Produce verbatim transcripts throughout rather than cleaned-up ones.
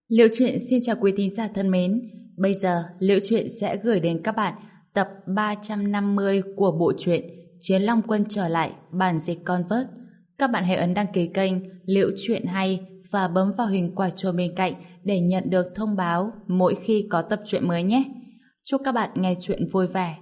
Liễu Chuyện xin chào quý thính giả thân mến. Bây giờ Liễu Chuyện sẽ gửi đến các bạn tập ba trăm năm mươi của bộ truyện Chiến Long Quân trở lại bản dịch Convert. Các bạn hãy ấn đăng ký kênh Liễu Chuyện hay và bấm vào hình quả chuông bên cạnh để nhận được thông báo mỗi khi có tập truyện mới nhé. Chúc các bạn nghe truyện vui vẻ.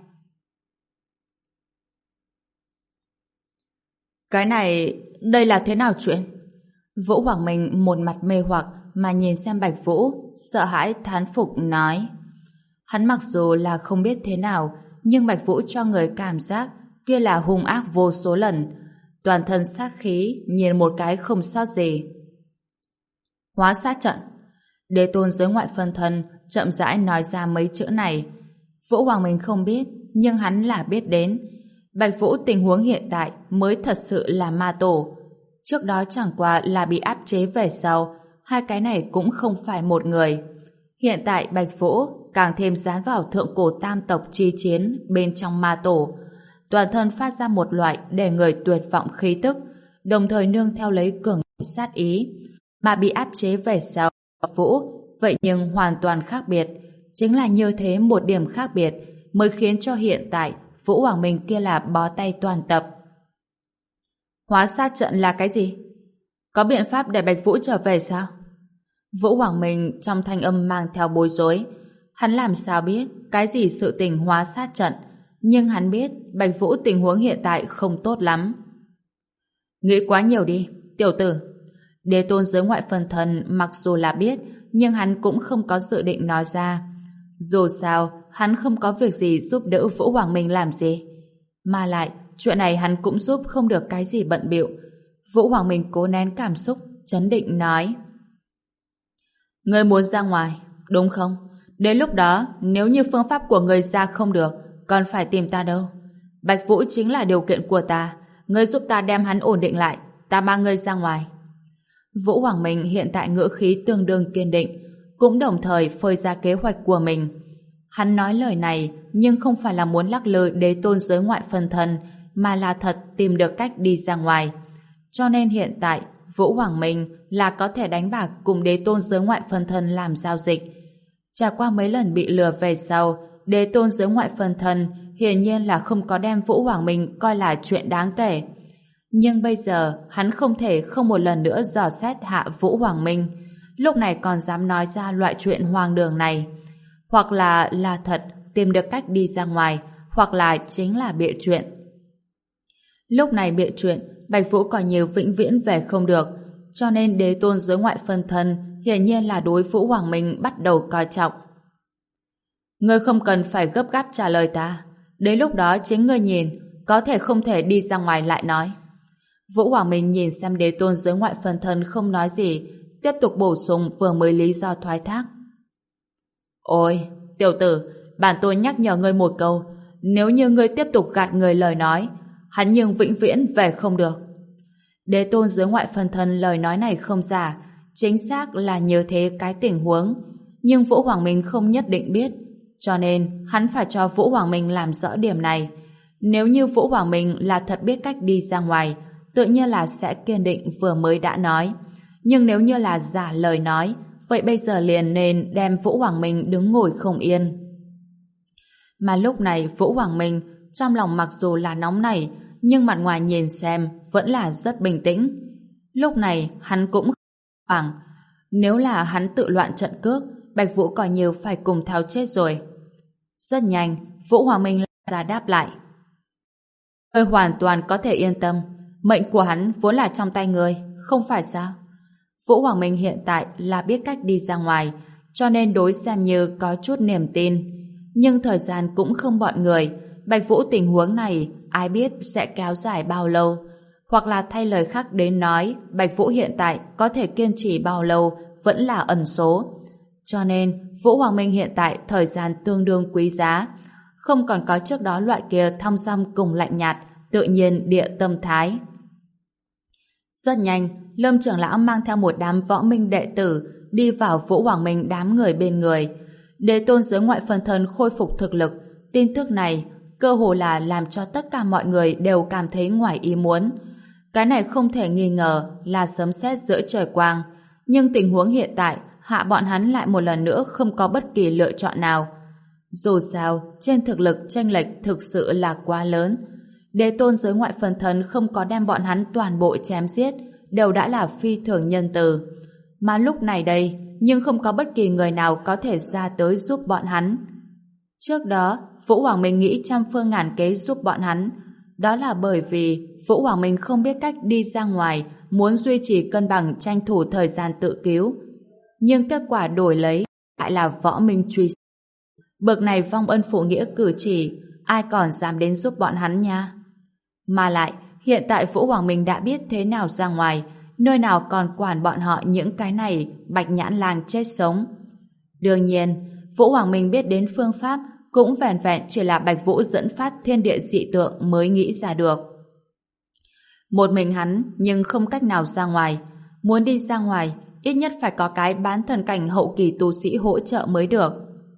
Cái này, đây là thế nào chuyện? Vũ Hoàng Minh một mặt mê hoặc mà nhìn xem Bạch Vũ, sợ hãi thán phục nói. Hắn mặc dù là không biết thế nào, nhưng Bạch Vũ cho người cảm giác kia là hung ác vô số lần, toàn thân sát khí, nhìn một cái không sót gì. Hóa sát trận. Đế tôn giới ngoại phân thân chậm rãi nói ra mấy chữ này. Vũ Hoàng Minh không biết, nhưng hắn là biết đến. Bạch Vũ tình huống hiện tại mới thật sự là ma tổ. Trước đó chẳng qua là bị áp chế về sau, hai cái này cũng không phải một người. Hiện tại Bạch Vũ càng thêm dán vào thượng cổ tam tộc chi chiến bên trong ma tổ. Toàn thân phát ra một loại để người tuyệt vọng khí tức, đồng thời nương theo lấy cường sát ý. Mà bị áp chế về sau, Bạch Vũ, vậy nhưng hoàn toàn khác biệt. Chính là như thế một điểm khác biệt mới khiến cho hiện tại Vũ Hoàng Minh kia là bó tay toàn tập. Hóa sát trận là cái gì? Có biện pháp để Bạch Vũ trở về sao? Vũ Hoàng Minh trong thanh âm mang theo bối rối. Hắn làm sao biết cái gì sự tình hóa sát trận, nhưng hắn biết Bạch Vũ tình huống hiện tại không tốt lắm. Nghĩ quá nhiều đi, tiểu tử. Đế tôn giới ngoại phân thân mặc dù là biết, nhưng hắn cũng không có dự định nói ra. Dù sao, hắn không có việc gì giúp đỡ Vũ Hoàng Minh làm gì. Mà lại, chuyện này hắn cũng giúp không được cái gì bận bịu. Vũ Hoàng Minh cố nén cảm xúc, trấn định nói. Ngươi muốn ra ngoài, đúng không? Đến lúc đó, nếu như phương pháp của ngươi ra không được, còn phải tìm ta đâu. Bạch Vũ chính là điều kiện của ta. Ngươi giúp ta đem hắn ổn định lại, ta mang ngươi ra ngoài. Vũ Hoàng Minh hiện tại ngữ khí tương đương kiên định, cũng đồng thời phơi ra kế hoạch của mình. Hắn nói lời này, nhưng không phải là muốn lắc lư đế tôn giới ngoại phân thân, mà là thật tìm được cách đi ra ngoài. Cho nên hiện tại, Vũ Hoàng Minh là có thể đánh bạc cùng đế tôn giới ngoại phân thân làm giao dịch. Trải qua mấy lần bị lừa về sau, đế tôn giới ngoại phân thân hiển nhiên là không có đem Vũ Hoàng Minh coi là chuyện đáng kể. Nhưng bây giờ, hắn không thể không một lần nữa dò xét hạ Vũ Hoàng Minh. Lúc này còn dám nói ra loại chuyện hoang đường này. Hoặc là là thật tìm được cách đi ra ngoài, hoặc là chính là bịa chuyện. Lúc này bịa chuyện, Bạch Vũ còn nhiều vĩnh viễn về không được, cho nên đế tôn giới ngoại phân thân hiển nhiên là đối Vũ Hoàng Minh bắt đầu coi trọng. Ngươi không cần phải gấp gáp trả lời ta, đến lúc đó chính ngươi nhìn, có thể không thể đi ra ngoài lại nói. Vũ Hoàng Minh nhìn xem đế tôn giới ngoại phân thân không nói gì, tiếp tục bổ sung vừa mới lý do thoái thác. Ôi, tiểu tử, bản tôi nhắc nhở ngươi một câu, nếu như ngươi tiếp tục gạt người lời nói, hắn nhưng vĩnh viễn về không được. Đế tôn giới ngoại phân thân lời nói này không giả, chính xác là như thế cái tình huống, nhưng Vũ Hoàng Minh không nhất định biết, cho nên hắn phải cho Vũ Hoàng Minh làm rõ điểm này. Nếu như Vũ Hoàng Minh là thật biết cách đi ra ngoài, tự nhiên là sẽ kiên định vừa mới đã nói. Nhưng nếu như là giả lời nói, vậy bây giờ liền nên đem Vũ Hoàng Minh đứng ngồi không yên. Mà lúc này Vũ Hoàng Minh trong lòng mặc dù là nóng nảy, nhưng mặt ngoài nhìn xem vẫn là rất bình tĩnh. Lúc này hắn cũng hoảng. Nếu là hắn tự loạn trận cước, Bạch Vũ coi nhiều phải cùng thao chết rồi. Rất nhanh, Vũ Hoàng Minh ra đáp lại. Ngươi hoàn toàn có thể yên tâm, mệnh của hắn vốn là trong tay ngươi, không phải sao? Vũ Hoàng Minh hiện tại là biết cách đi ra ngoài, cho nên đối xem như có chút niềm tin. Nhưng thời gian cũng không bọn người, Bạch Vũ tình huống này ai biết sẽ kéo dài bao lâu. Hoặc là thay lời khác đến nói, Bạch Vũ hiện tại có thể kiên trì bao lâu vẫn là ẩn số. Cho nên, Vũ Hoàng Minh hiện tại thời gian tương đương quý giá, không còn có trước đó loại kia thong dong cùng lạnh nhạt, tự nhiên địa tâm thái. Rất nhanh, Lâm trưởng lão mang theo một đám võ minh đệ tử đi vào Vũ Hoàng Minh đám người bên người. Đế tôn giới ngoại phân thân khôi phục thực lực. Tin tức này cơ hồ là làm cho tất cả mọi người đều cảm thấy ngoài ý muốn. Cái này không thể nghi ngờ là sấm sét giữa trời quang. Nhưng tình huống hiện tại hạ bọn hắn lại một lần nữa không có bất kỳ lựa chọn nào. Dù sao, trên thực lực chênh lệch thực sự là quá lớn. Đế tôn giới ngoại phần thân không có đem bọn hắn toàn bộ chém giết, đều đã là phi thường nhân từ. Mà lúc này đây, nhưng không có bất kỳ người nào có thể ra tới giúp bọn hắn. Trước đó, Vũ Hoàng Minh nghĩ trăm phương ngàn kế giúp bọn hắn. Đó là bởi vì Vũ Hoàng Minh không biết cách đi ra ngoài, muốn duy trì cân bằng tranh thủ thời gian tự cứu. Nhưng kết quả đổi lấy lại là Võ Minh truy. Bậc này vong ân phụ nghĩa cử chỉ, ai còn dám đến giúp bọn hắn nha. Mà lại, hiện tại Vũ Hoàng Minh đã biết thế nào ra ngoài, nơi nào còn quản bọn họ những cái này bạch nhãn lang chết sống. Đương nhiên, Vũ Hoàng Minh biết đến phương pháp cũng vẻn vẹn chỉ là Bạch Vũ dẫn phát thiên địa dị tượng mới nghĩ ra được. Một mình hắn nhưng không cách nào ra ngoài. Muốn đi ra ngoài, ít nhất phải có cái bán thần cảnh hậu kỳ tu sĩ hỗ trợ mới được.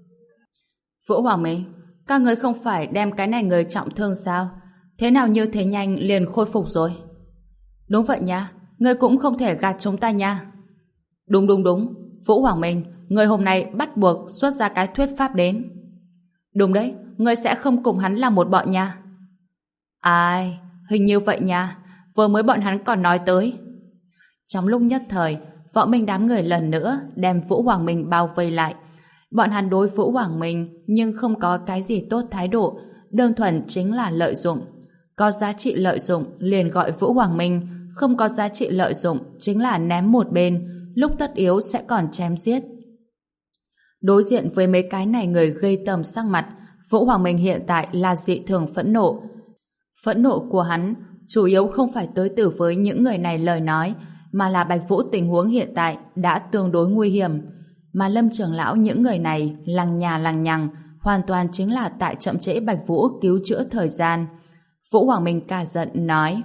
Vũ Hoàng Minh, các người không phải đem cái này người trọng thương sao? Thế nào như thế nhanh liền khôi phục rồi? Đúng vậy nha, người cũng không thể gạt chúng ta nha. Đúng đúng đúng, Vũ Hoàng Minh, người hôm nay bắt buộc xuất ra cái thuyết pháp đến. Đúng đấy, người sẽ không cùng hắn là một bọn nha. Ai, hình như vậy nha, vừa mới bọn hắn còn nói tới. Trong lúc nhất thời, Võ Minh đám người lần nữa đem Vũ Hoàng Minh bao vây lại. Bọn hắn đối Vũ Hoàng Minh nhưng không có cái gì tốt thái độ, đơn thuần chính là lợi dụng. Có giá trị lợi dụng liền gọi Vũ Hoàng Minh, không có giá trị lợi dụng chính là ném một bên, lúc tất yếu sẽ còn chém giết. Đối diện với mấy cái này người gây tầm sắc mặt, Vũ Hoàng Minh hiện tại là dị thường phẫn nộ. Phẫn nộ của hắn chủ yếu không phải tới từ với những người này lời nói, mà là Bạch Vũ tình huống hiện tại đã tương đối nguy hiểm. Mà Lâm trưởng lão những người này lằng nhà lằng nhằng, hoàn toàn chính là tại chậm trễ Bạch Vũ cứu chữa thời gian. Vũ Hoàng Minh cả giận nói: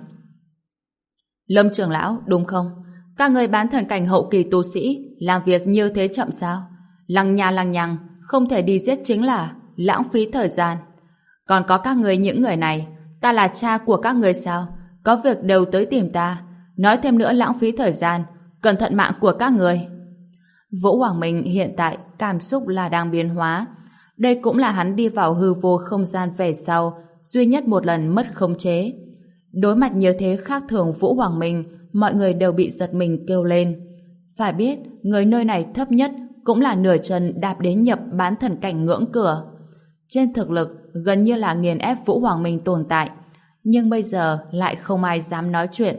Lâm trưởng lão, đúng không? Các người bán thần cảnh hậu kỳ tu sĩ làm việc như thế chậm sao? Lằng nhà lằng nhằng, không thể đi giết chính là lãng phí thời gian. Còn có các người những người này, ta là cha của các người sao? Có việc đều tới tìm ta. Nói thêm nữa lãng phí thời gian, cẩn thận mạng của các người. Vũ Hoàng Minh hiện tại cảm xúc là đang biến hóa. Đây cũng là hắn đi vào hư vô không gian về sau duy nhất một lần mất khống chế. Đối mặt như thế khác thường Vũ Hoàng Minh, mọi người đều bị giật mình kêu lên. Phải biết, người nơi này thấp nhất cũng là nửa chân đạp đến nhập bán thần cảnh ngưỡng cửa. Trên thực lực, gần như là nghiền ép Vũ Hoàng Minh tồn tại. Nhưng bây giờ lại không ai dám nói chuyện.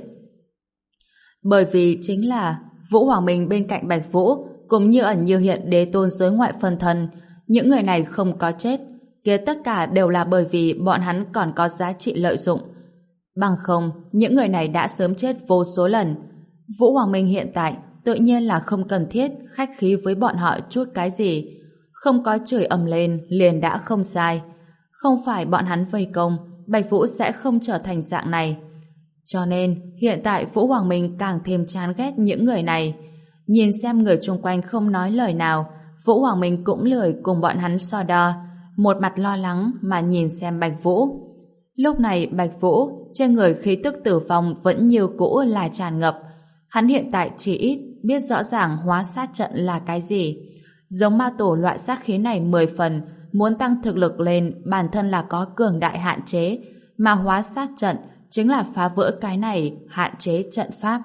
Bởi vì chính là Vũ Hoàng Minh bên cạnh Bạch Vũ cũng như ẩn như hiện đế tôn giới ngoại phân thân. Những người này không có chết, kia tất cả đều là bởi vì bọn hắn còn có giá trị lợi dụng. Bằng không, những người này đã sớm chết vô số lần. Vũ Hoàng Minh hiện tại tự nhiên là không cần thiết khách khí với bọn họ chút cái gì. Không có chửi ầm lên liền đã không sai. Không phải bọn hắn vây công, Bạch Vũ sẽ không trở thành dạng này. Cho nên, hiện tại Vũ Hoàng Minh càng thêm chán ghét những người này. Nhìn xem người chung quanh không nói lời nào, Vũ Hoàng Minh cũng lười cùng bọn hắn so đo, một mặt lo lắng mà nhìn xem Bạch Vũ. Lúc này Bạch Vũ trên người khí tức tử vong vẫn như cũ là tràn ngập. Hắn hiện tại chỉ ít biết rõ ràng hóa sát trận là cái gì. Giống ma tổ loại sát khí này mười phần, muốn tăng thực lực lên bản thân là có cường đại hạn chế, mà hóa sát trận chính là phá vỡ cái này hạn chế trận pháp.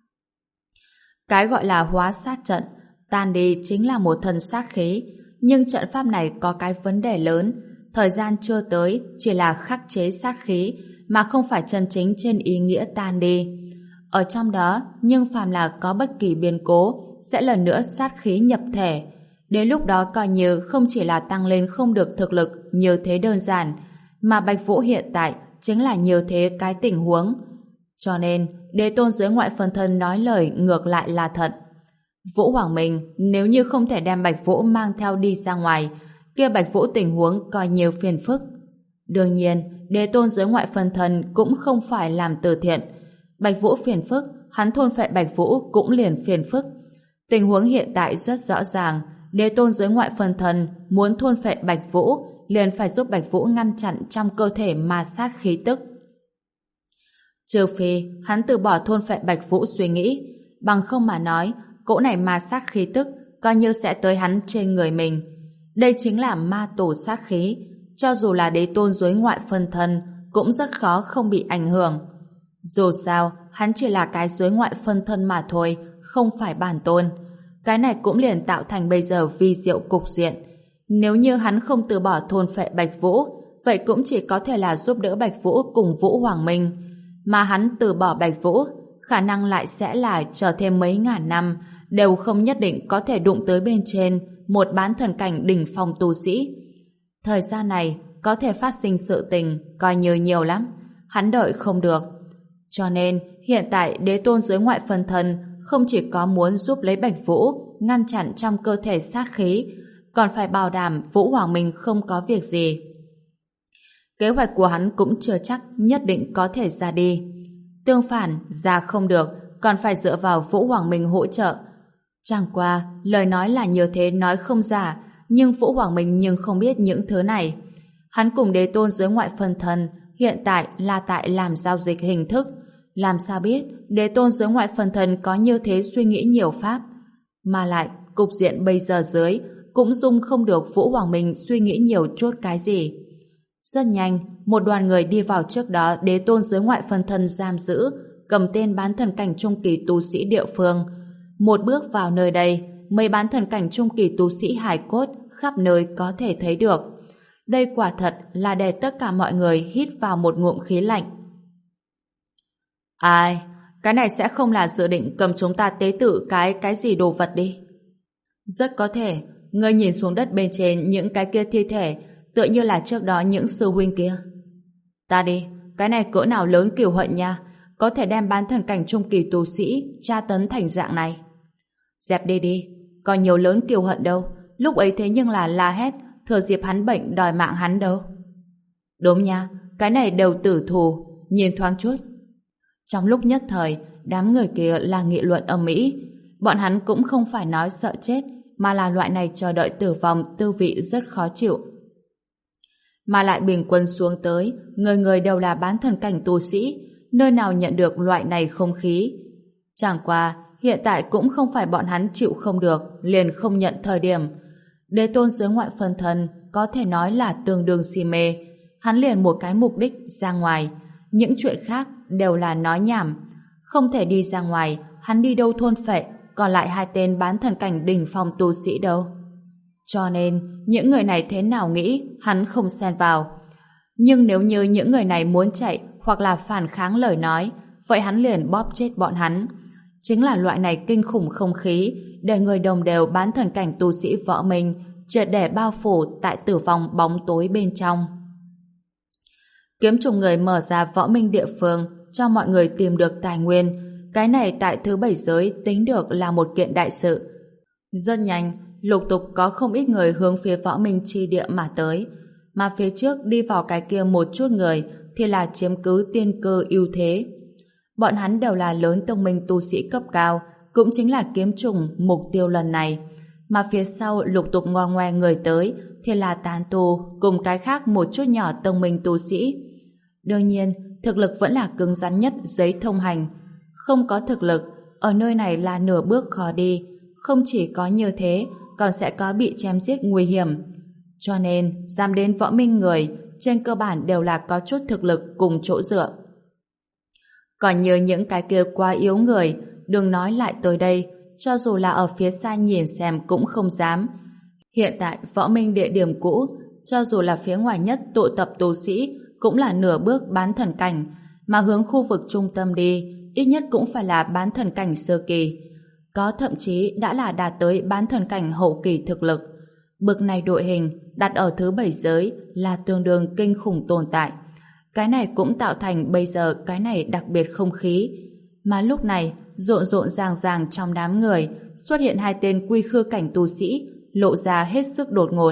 Cái gọi là hóa sát trận, tan đi chính là một thần sát khí, nhưng trận pháp này có cái vấn đề lớn, thời gian chưa tới chỉ là khắc chế sát khí, mà không phải chân chính trên ý nghĩa tan đi. Ở trong đó, nhưng phàm là có bất kỳ biến cố, sẽ lần nữa sát khí nhập thể. Đến lúc đó coi như không chỉ là tăng lên không được thực lực như thế đơn giản, mà Bạch Vũ hiện tại chính là như thế cái tình huống. Cho nên, đế tôn giới ngoại phân thân nói lời ngược lại là thật. Vũ Hoàng Minh nếu như không thể đem Bạch Vũ mang theo đi ra ngoài, kia Bạch Vũ tình huống coi nhiều phiền phức. Đương nhiên, đế tôn giới ngoại phân thân cũng không phải làm từ thiện. Bạch Vũ phiền phức, hắn thôn phệ Bạch Vũ cũng liền phiền phức. Tình huống hiện tại rất rõ ràng, đế tôn giới ngoại phân thân muốn thôn phệ Bạch Vũ, liền phải giúp Bạch Vũ ngăn chặn trong cơ thể ma sát khí tức. Trừ phi hắn từ bỏ thôn phệ Bạch Vũ suy nghĩ, bằng không mà nói, cỗ này ma sát khí tức coi như sẽ tới hắn trên người mình. Đây chính là ma tổ sát khí, cho dù là đế tôn giới ngoại phân thân cũng rất khó không bị ảnh hưởng. Dù sao, hắn chỉ là cái giới ngoại phân thân mà thôi, không phải bản tôn. Cái này cũng liền tạo thành bây giờ vi diệu cục diện. Nếu như hắn không từ bỏ thôn phệ Bạch Vũ, vậy cũng chỉ có thể là giúp đỡ Bạch Vũ cùng Vũ Hoàng Minh. Mà hắn từ bỏ Bạch Vũ, khả năng lại sẽ là chờ thêm mấy ngàn năm, đều không nhất định có thể đụng tới bên trên một bán thần cảnh đỉnh phong tu sĩ. Thời gian này, có thể phát sinh sự tình, coi như nhiều lắm. Hắn đợi không được. Cho nên, hiện tại đế tôn giới ngoại phân thân không chỉ có muốn giúp lấy Bạch Vũ ngăn chặn trong cơ thể sát khí, còn phải bảo đảm Vũ Hoàng Minh không có việc gì. Kế hoạch của hắn cũng chưa chắc nhất định có thể ra đi. Tương phản, ra không được, còn phải dựa vào Vũ Hoàng Minh hỗ trợ. Chẳng qua, lời nói là như thế nói không giả, nhưng Vũ Hoàng Minh nhưng không biết những thứ này. Hắn cùng đế tôn giới ngoại phân thân hiện tại là tại làm giao dịch hình thức. Làm sao biết đế tôn giới ngoại phân thân có như thế suy nghĩ nhiều pháp. Mà lại, cục diện bây giờ dưới cũng dung không được Vũ Hoàng Minh suy nghĩ nhiều chút cái gì. Rất nhanh, một đoàn người đi vào trước đó đế tôn giới ngoại phân thân giam giữ, cầm tên bán thần cảnh trung kỳ tu sĩ địa phương. Một bước vào nơi đây, mấy bán thần cảnh trung kỳ tu sĩ hài cốt khắp nơi có thể thấy được. Đây quả thật là để tất cả mọi người hít vào một ngụm khí lạnh. Ai, cái này sẽ không là dự định cầm chúng ta tế tự cái cái gì đồ vật đi. Rất có thể, ngươi nhìn xuống đất bên trên những cái kia thi thể, tựa như là trước đó những sư huynh kia. Ta đi, cái này cỡ nào lớn kiều hận nha, có thể đem bán thần cảnh trung kỳ tu sĩ tra tấn thành dạng này. Dẹp đi đi, còn nhiều lớn kiều hận đâu, lúc ấy thế nhưng là la hét, thừa dịp hắn bệnh đòi mạng hắn đâu. Đúng nha, cái này đều tử thù, nhìn thoáng chút. Trong lúc nhất thời, đám người kia là nghị luận ầm ĩ. Bọn hắn cũng không phải nói sợ chết, mà là loại này chờ đợi tử vong tư vị rất khó chịu. Mà lại bình quân xuống tới, người người đều là bán thần cảnh tu sĩ, nơi nào nhận được loại này không khí. Chẳng qua, hiện tại cũng không phải bọn hắn chịu không được, liền không nhận thời điểm. Đế tôn giới ngoại phân thân có thể nói là tương đương si mê. Hắn liền một cái mục đích ra ngoài, những chuyện khác đều là nói nhảm. Không thể đi ra ngoài, hắn đi đâu thôn phệ, còn lại hai tên bán thần cảnh đỉnh phong tu sĩ đâu. Cho nên, những người này thế nào nghĩ, hắn không xen vào. Nhưng nếu như những người này muốn chạy hoặc là phản kháng lời nói, vậy hắn liền bóp chết bọn hắn. Chính là loại này kinh khủng không khí, để người đồng đều bán thần cảnh tu sĩ võ minh triệt để bao phủ tại tử vong bóng tối bên trong. Kiếm trùng người mở ra võ minh địa phương cho mọi người tìm được tài nguyên. Cái này tại thứ bảy giới tính được là một kiện đại sự. Rất nhanh, lục tục có không ít người hướng phía võ minh chi địa mà tới. Mà phía trước đi vào cái kia một chút người thì là chiếm cứ tiên cơ ưu thế. Bọn hắn đều là lớn tông minh tu sĩ cấp cao, cũng chính là kiếm trùng mục tiêu lần này. Mà phía sau lục tục ngoe ngoe người tới thì là tán tu cùng cái khác một chút nhỏ tông minh tu sĩ. Đương nhiên, thực lực vẫn là cứng rắn nhất giấy thông hành. Không có thực lực, ở nơi này là nửa bước khó đi. Không chỉ có như thế, còn sẽ có bị chém giết nguy hiểm. Cho nên, dám đến võ minh người, trên cơ bản đều là có chút thực lực cùng chỗ dựa. Còn như những cái kia quá yếu người, đừng nói lại tới đây, cho dù là ở phía xa nhìn xem cũng không dám. Hiện tại, võ minh địa điểm cũ, cho dù là phía ngoài nhất tụ tập tu sĩ, cũng là nửa bước bán thần cảnh, mà hướng khu vực trung tâm đi, ít nhất cũng phải là bán thần cảnh sơ kỳ. Có thậm chí đã là đạt tới bán thần cảnh hậu kỳ thực lực. Bực này đội hình đặt ở thứ bảy giới là tương đương kinh khủng tồn tại. Cái này cũng tạo thành bây giờ cái này đặc biệt không khí. Mà lúc này, rộn rộn ràng ràng trong đám người xuất hiện hai tên quy khư cảnh tu sĩ, lộ ra hết sức đột ngột.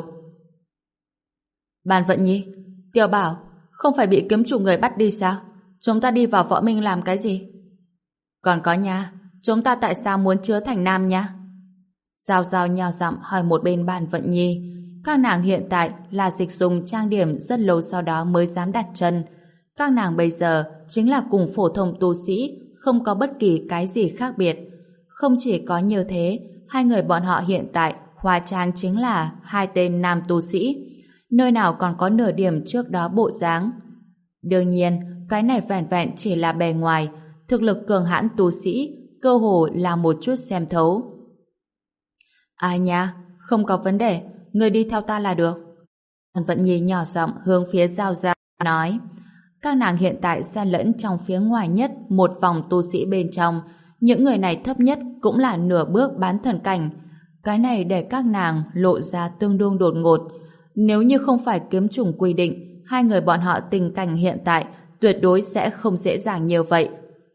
Bàn Vận Nhi, Tiểu Bảo, không phải bị kiếm chủ người bắt đi sao? Chúng ta đi vào võ minh làm cái gì? Còn có nha, chúng ta tại sao muốn chứa thành nam nha? Giao Giao nhào giọng hỏi một bên Bàn Vận Nhi. Các nàng hiện tại là dịch dùng trang điểm rất lâu sau đó mới dám đặt chân. Các nàng bây giờ chính là cùng phổ thông tu sĩ, không có bất kỳ cái gì khác biệt. Không chỉ có như thế, hai người bọn họ hiện tại hóa trang chính là hai tên nam tu sĩ, nơi nào còn có nửa điểm trước đó bộ dáng. Đương nhiên, cái này vẻn vẹn chỉ là bề ngoài, thực lực cường hãn tu sĩ, cơ hồ là một chút xem thấu. Ai nha, không có vấn đề, người đi theo ta là được. Hàn Vận Nhi nhỏ giọng hướng phía Giao Giao nói. Các nàng hiện tại xen lẫn trong phía ngoài nhất một vòng tu sĩ bên trong, những người này thấp nhất cũng là nửa bước bán thần cảnh. Cái này để các nàng lộ ra tương đương đột ngột. Nếu như không phải kiếm trùng quy định, hai người bọn họ tình cảnh hiện tại tuyệt đối sẽ không dễ dàng như vậy.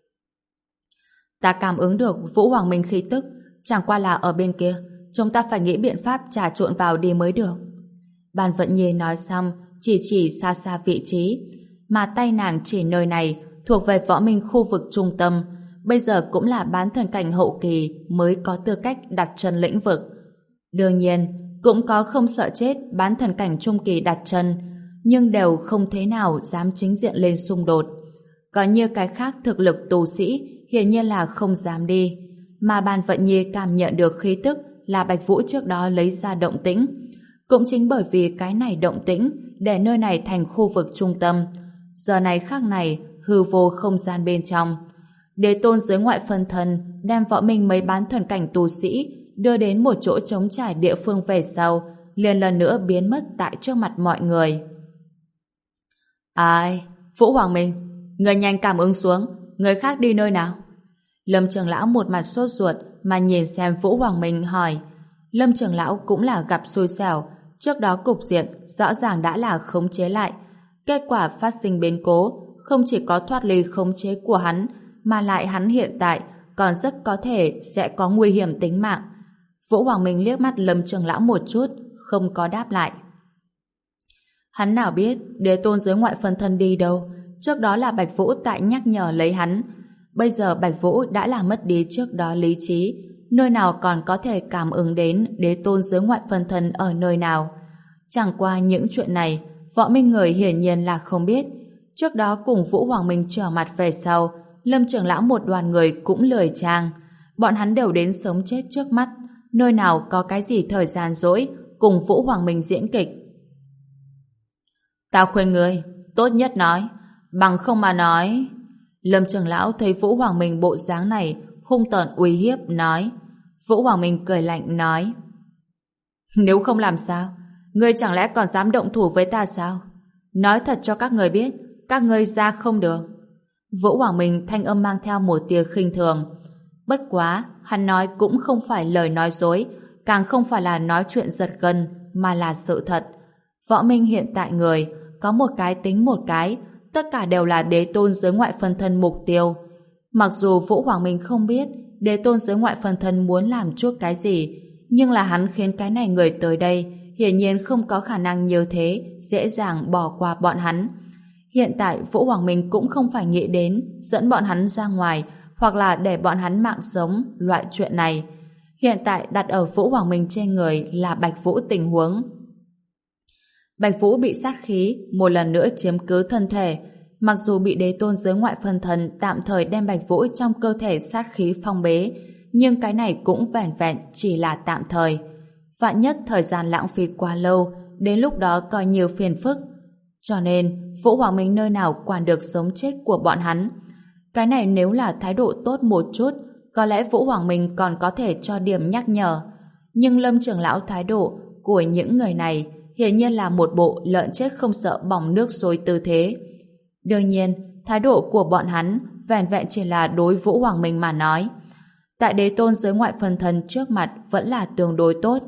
Ta cảm ứng được Vũ Hoàng Minh khí tức, chẳng qua là ở bên kia, chúng ta phải nghĩ biện pháp trà trộn vào đi mới được. Bàn Vận Nhi nói xong, chỉ chỉ xa xa vị trí, mà tay nàng chỉ nơi này thuộc về võ minh khu vực trung tâm, bây giờ cũng là bán thần cảnh hậu kỳ mới có tư cách đặt chân lĩnh vực. Đương nhiên, cũng có không sợ chết bán thần cảnh trung kỳ đặt chân, nhưng đều không thế nào dám chính diện lên xung đột. Có như cái khác thực lực tu sĩ hiển nhiên là không dám đi, mà Bàn Vận Nhi cảm nhận được khí tức là Bạch Vũ trước đó lấy ra động tĩnh. Cũng chính bởi vì cái này động tĩnh để nơi này thành khu vực trung tâm. Giờ này khắc này, hư vô không gian bên trong. Đế tôn dưới ngoại phân thân đem võ minh mấy bán thần cảnh tu sĩ đưa đến một chỗ trống trải địa phương về sau, liền lần nữa biến mất tại trước mặt mọi người. Ai? Vũ Hoàng Minh, người nhanh cảm ứng xuống, người khác đi nơi nào? Lâm trưởng lão một mặt sốt ruột mà nhìn xem Vũ Hoàng Minh hỏi. Lâm trưởng lão cũng là gặp xui xẻo, trước đó cục diện rõ ràng đã là khống chế lại. Kết quả phát sinh biến cố, không chỉ có thoát ly khống chế của hắn, mà lại hắn hiện tại còn rất có thể sẽ có nguy hiểm tính mạng. Vũ Hoàng Minh liếc mắt Lâm trưởng lão một chút, không có đáp lại. Hắn nào biết đế tôn dưới ngoại phân thân đi đâu, trước đó là Bạch Vũ tại nhắc nhở lấy hắn. Bây giờ Bạch Vũ đã là mất đi trước đó lý trí, nơi nào còn có thể cảm ứng đến đế tôn dưới ngoại phân thân ở nơi nào. Chẳng qua những chuyện này, võ minh người hiển nhiên là không biết. Trước đó cùng Vũ Hoàng Minh trở mặt về sau, Lâm trưởng lão một đoàn người cũng lười trang. Bọn hắn đều đến sống chết trước mắt, nơi nào có cái gì thời gian rỗi cùng Vũ Hoàng Minh diễn kịch. Tao khuyên ngươi, tốt nhất nói, bằng không mà nói. Lâm trưởng lão thấy Vũ Hoàng Minh bộ dáng này, hung tợn uy hiếp nói. Vũ Hoàng Minh cười lạnh nói, nếu không làm sao, ngươi chẳng lẽ còn dám động thủ với ta sao? Nói thật cho các người biết, các ngươi ra không được. Vũ Hoàng Minh thanh âm mang theo một tia khinh thường. Bất quá, hắn nói cũng không phải lời nói dối, càng không phải là nói chuyện giật gân, mà là sự thật. Võ minh hiện tại người, có một cái tính một cái, tất cả đều là đế tôn dưới ngoại phân thân mục tiêu. Mặc dù Vũ Hoàng Minh không biết đế tôn dưới ngoại phân thân muốn làm chút cái gì, nhưng là hắn khiến cái này người tới đây hiển nhiên không có khả năng như thế dễ dàng bỏ qua bọn hắn. Hiện tại Vũ Hoàng Minh cũng không phải nghĩ đến dẫn bọn hắn ra ngoài hoặc là để bọn hắn mạng sống loại chuyện này. Hiện tại đặt ở Vũ Hoàng Minh trên người là Bạch Vũ tình huống. Bạch Vũ bị sát khí một lần nữa chiếm cứ thân thể. Mặc dù bị đế tôn dưới ngoại phân thân tạm thời đem Bạch Vũ trong cơ thể sát khí phong bế, nhưng cái này cũng vẻn vẹn chỉ là tạm thời. Vạn nhất thời gian lãng phí quá lâu, đến lúc đó coi như phiền phức. Cho nên, Vũ Hoàng Minh nơi nào quản được sống chết của bọn hắn. Cái này nếu là thái độ tốt một chút, có lẽ Vũ Hoàng Minh còn có thể cho điểm nhắc nhở. Nhưng Lâm trưởng lão thái độ của những người này hiển nhiên là một bộ lợn chết không sợ bỏng nước sôi tư thế. Đương nhiên, thái độ của bọn hắn vẻn vẹn chỉ là đối Vũ Hoàng Minh mà nói. Tại đế tôn dưới ngoại phân thân trước mặt vẫn là tương đối tốt.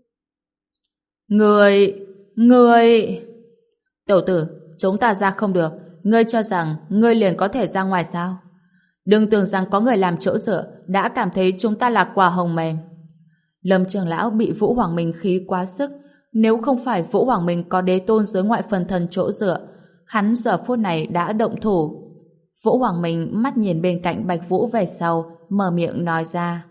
Người... người... Tiểu tử, chúng ta ra không được. Ngươi cho rằng ngươi liền có thể ra ngoài sao? Đừng tưởng rằng có người làm chỗ dựa đã cảm thấy chúng ta là quả hồng mềm. Lâm trưởng lão bị Vũ Hoàng Minh khí quá sức. Nếu không phải Vũ Hoàng Minh có đế tôn dưới ngoại phân thân chỗ dựa, hắn giờ phút này đã động thủ. Vũ Hoàng Minh mắt nhìn bên cạnh Bạch Vũ về sau, mở miệng nói ra.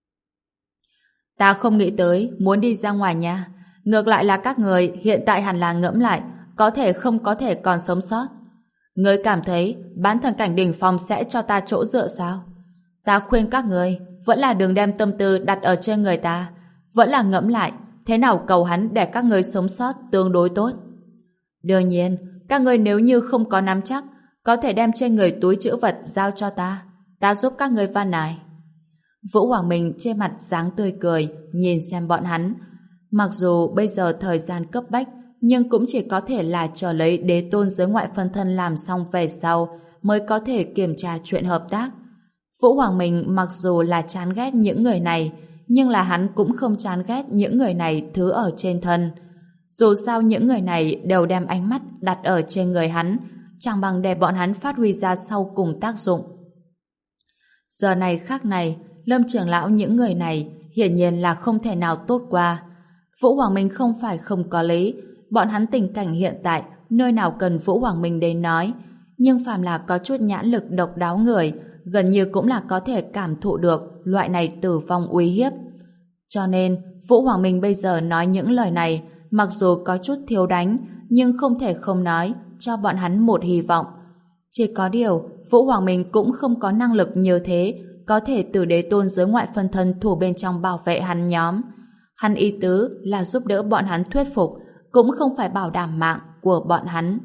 Ta không nghĩ tới muốn đi ra ngoài nha. Ngược lại là các người hiện tại hẳn là ngẫm lại có thể không có thể còn sống sót. Ngươi cảm thấy bán thần cảnh đỉnh phong sẽ cho ta chỗ dựa sao? Ta khuyên các người vẫn là đừng đem tâm tư đặt ở trên người ta, vẫn là ngẫm lại thế nào cầu hắn để các ngươi sống sót tương đối tốt. Đương nhiên, các ngươi nếu như không có nắm chắc, có thể đem trên người túi trữ vật giao cho ta, ta giúp các ngươi van nài. Vũ Hoàng Minh trên mặt dáng tươi cười, nhìn xem bọn hắn. Mặc dù bây giờ thời gian cấp bách, nhưng cũng chỉ có thể là chờ lấy đế tôn giới ngoại phân thân làm xong về sau mới có thể kiểm tra chuyện hợp tác. Vũ Hoàng Minh mặc dù là chán ghét những người này, nhưng là hắn cũng không chán ghét những người này thứ ở trên thân. Dù sao những người này đều đem ánh mắt đặt ở trên người hắn, chẳng bằng để bọn hắn phát huy ra sau cùng tác dụng. Giờ này khác này, Lâm trưởng lão những người này hiển nhiên là không thể nào tốt qua. Vũ Hoàng Minh không phải không có lý, bọn hắn tình cảnh hiện tại nơi nào cần Vũ Hoàng Minh đến nói, nhưng phàm là có chút nhãn lực độc đáo người, gần như cũng là có thể cảm thụ được loại này tử vong uy hiếp. Cho nên, Vũ Hoàng Minh bây giờ nói những lời này, mặc dù có chút thiếu đánh, nhưng không thể không nói, cho bọn hắn một hy vọng. Chỉ có điều, Vũ Hoàng Minh cũng không có năng lực như thế, có thể từ đế tôn giới ngoại phân thân thủ bên trong bảo vệ hắn nhóm. Hắn ý tứ là giúp đỡ bọn hắn thuyết phục, cũng không phải bảo đảm mạng của bọn hắn.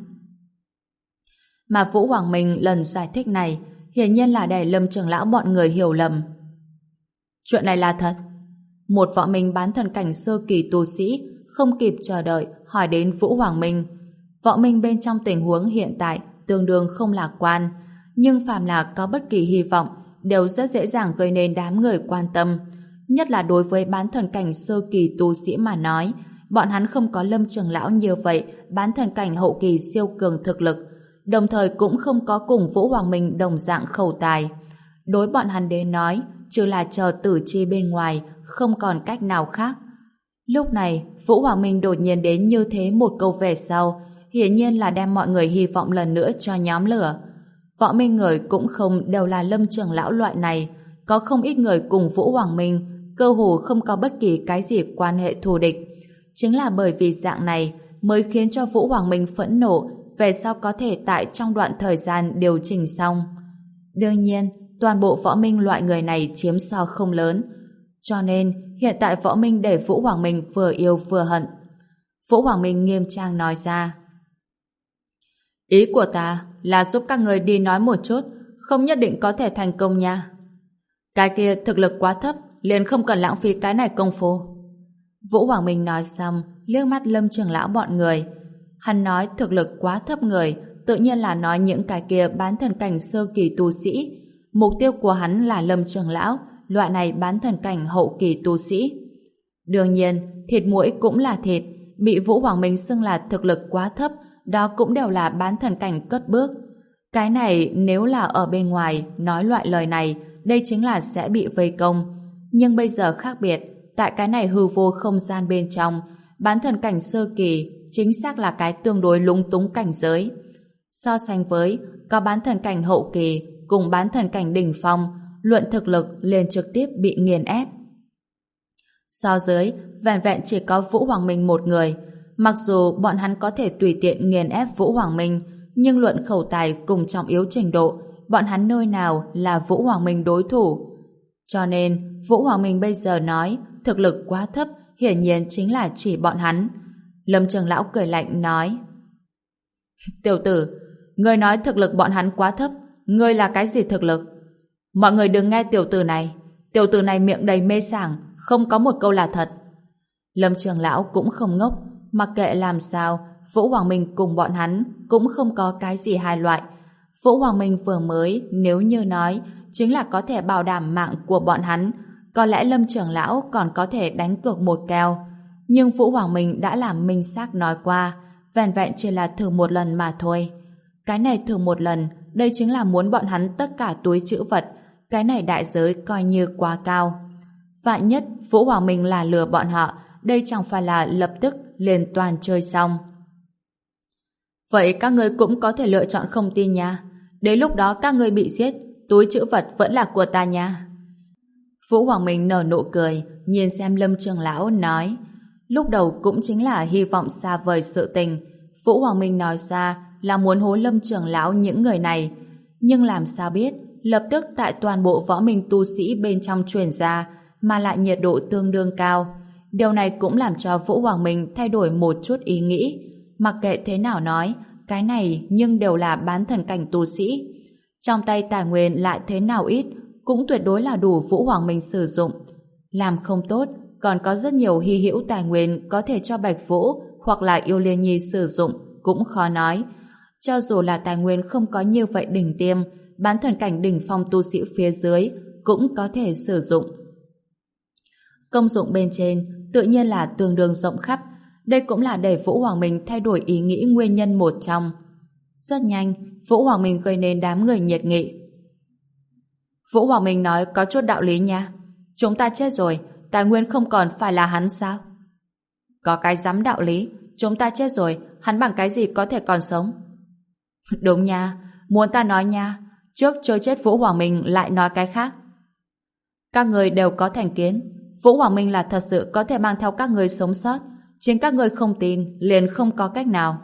Mà Vũ Hoàng Minh lần giải thích này hiển nhiên là để Lâm trưởng lão bọn người hiểu lầm. Chuyện này là thật. Một võ minh bán thần cảnh sơ kỳ tu sĩ không kịp chờ đợi hỏi đến Vũ Hoàng Minh. Võ minh bên trong tình huống hiện tại tương đương không lạc quan, nhưng phàm là có bất kỳ hy vọng đều rất dễ dàng gây nên đám người quan tâm. Nhất là đối với bán thần cảnh sơ kỳ tu sĩ mà nói, bọn hắn không có Lâm trưởng lão như vậy bán thần cảnh hậu kỳ siêu cường thực lực, đồng thời cũng không có cùng Vũ Hoàng Minh đồng dạng khẩu tài. Đối bọn hắn đến nói, trừ là chờ tử chi bên ngoài, không còn cách nào khác. Lúc này, Vũ Hoàng Minh đột nhiên đến như thế một câu về sau, hiển nhiên là đem mọi người hy vọng lần nữa cho nhóm lửa. Võ minh người cũng không đều là Lâm trưởng lão loại này, có không ít người cùng Vũ Hoàng Minh, cơ hồ không có bất kỳ cái gì quan hệ thù địch. Chính là bởi vì dạng này mới khiến cho Vũ Hoàng Minh phẫn nộ, về sau có thể tại trong đoạn thời gian điều chỉnh xong. Đương nhiên, toàn bộ võ minh loại người này chiếm so không lớn, cho nên hiện tại võ minh để Vũ Hoàng Minh vừa yêu vừa hận. Vũ Hoàng Minh nghiêm trang nói ra: Ý của ta là giúp các người đi nói một chút, không nhất định có thể thành công nha. Cái kia thực lực quá thấp, liền không cần lãng phí cái này công phu. Vũ Hoàng Minh nói xong, liếc mắt Lâm trưởng lão bọn người. Hắn nói thực lực quá thấp người, tự nhiên là nói những cái kia bán thần cảnh sơ kỳ tu sĩ. Mục tiêu của hắn là Lâm trưởng lão, loại này bán thần cảnh hậu kỳ tu sĩ. Đương nhiên, thịt muỗi cũng là thịt, bị Vũ Hoàng Minh xưng là thực lực quá thấp, đó cũng đều là bán thần cảnh cất bước. Cái này nếu là ở bên ngoài nói loại lời này, đây chính là sẽ bị vây công. Nhưng bây giờ khác biệt, tại cái này hư vô không gian bên trong, bán thần cảnh sơ kỳ chính xác là cái tương đối lúng túng cảnh giới. So sánh với có bán thần cảnh hậu kỳ cùng bán thần cảnh đỉnh phong, luận thực lực liền trực tiếp bị nghiền ép. So dưới, vẹn vẹn chỉ có Vũ Hoàng Minh một người. Mặc dù bọn hắn có thể tùy tiện nghiền ép Vũ Hoàng Minh, nhưng luận khẩu tài cùng trọng yếu trình độ, bọn hắn nơi nào là Vũ Hoàng Minh đối thủ. Cho nên, Vũ Hoàng Minh bây giờ nói thực lực quá thấp, hiển nhiên chính là chỉ bọn hắn. Lâm trưởng lão cười lạnh nói: Tiểu tử, ngươi nói thực lực bọn hắn quá thấp, ngươi là cái gì thực lực? Mọi người đừng nghe tiểu tử này, tiểu tử này miệng đầy mê sảng, không có một câu là thật. Lâm trưởng lão cũng không ngốc, mặc kệ làm sao, Vũ Hoàng Minh cùng bọn hắn cũng không có cái gì hai loại. Vũ Hoàng Minh vừa mới, nếu như nói, chính là có thể bảo đảm mạng của bọn hắn, có lẽ Lâm trưởng lão còn có thể đánh cược một kèo. Nhưng Vũ Hoàng Minh đã làm minh xác nói qua, vẹn vẹn chỉ là thử một lần mà thôi. Cái này thử một lần, đây chính là muốn bọn hắn tất cả túi trữ vật, cái này đại giới coi như quá cao. Vạn nhất Vũ Hoàng Minh là lừa bọn họ, đây chẳng phải là lập tức liền toàn chơi xong. Vậy các ngươi cũng có thể lựa chọn không tin nha. Đến lúc đó các ngươi bị giết, túi trữ vật vẫn là của ta nha. Vũ Hoàng Minh nở nụ cười, nhìn xem Lâm trưởng lão nói. Lúc đầu cũng chính là hy vọng xa vời sự tình. Vũ Hoàng Minh nói ra là muốn hối Lâm trưởng lão những người này. Nhưng làm sao biết, lập tức tại toàn bộ võ minh tu sĩ bên trong truyền ra, mà lại nhiệt độ tương đương cao. Điều này cũng làm cho Vũ Hoàng Minh thay đổi một chút ý nghĩ. Mặc kệ thế nào nói, cái này nhưng đều là bán thần cảnh tu sĩ. Trong tay tài nguyên lại thế nào ít, cũng tuyệt đối là đủ Vũ Hoàng Minh sử dụng. Làm không tốt, còn có rất nhiều hy hữu tài nguyên có thể cho Bạch Vũ hoặc là Yêu Liên Nhi sử dụng, cũng khó nói. Cho dù là tài nguyên không có như vậy đỉnh tiêm, bán thần cảnh đỉnh phong tu sĩ phía dưới cũng có thể sử dụng. Công dụng bên trên tự nhiên là tương đương rộng khắp. Đây cũng là để Vũ Hoàng Minh thay đổi ý nghĩ nguyên nhân một trong. Rất nhanh, Vũ Hoàng Minh gây nên đám người nhiệt nghị. Vũ Hoàng Minh nói có chút đạo lý nha. Chúng ta chết rồi, tài nguyên không còn phải là hắn sao? Có cái dám đạo lý, chúng ta chết rồi, hắn bằng cái gì có thể còn sống? Đúng nha, muốn ta nói nha, trước chơi chết Vũ Hoàng Minh lại nói cái khác. Các người đều có thành kiến, Vũ Hoàng Minh là thật sự có thể mang theo các người sống sót, chính các người không tin, liền không có cách nào.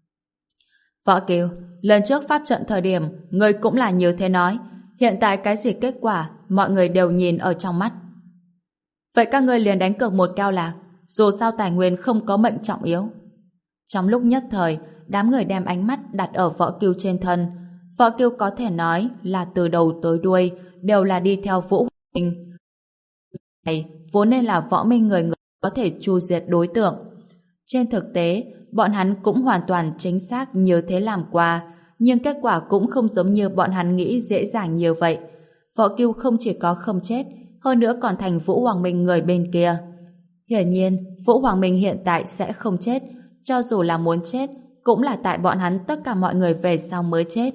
Võ Kiều, lần trước pháp trận thời điểm, người cũng là như thế nói, hiện tại cái gì kết quả, mọi người đều nhìn ở trong mắt. Vậy các người liền đánh cược một keo lạc, dù sao tài nguyên không có mệnh trọng yếu. Trong lúc nhất thời, đám người đem ánh mắt đặt ở Võ Kiều trên thân. Võ Kiều có thể nói là từ đầu tới đuôi đều là đi theo Vũ Hoàng Minh. Này vốn nên là võ minh người người có thể tru diệt đối tượng. Trên thực tế, bọn hắn cũng hoàn toàn chính xác như thế làm qua, nhưng kết quả cũng không giống như bọn hắn nghĩ dễ dàng như vậy. Võ Kiều không chỉ có không chết, hơn nữa còn thành Vũ Hoàng Minh người bên kia. Hiển nhiên, Vũ Hoàng Minh hiện tại sẽ không chết, cho dù là muốn chết, cũng là tại bọn hắn tất cả mọi người về sau mới chết.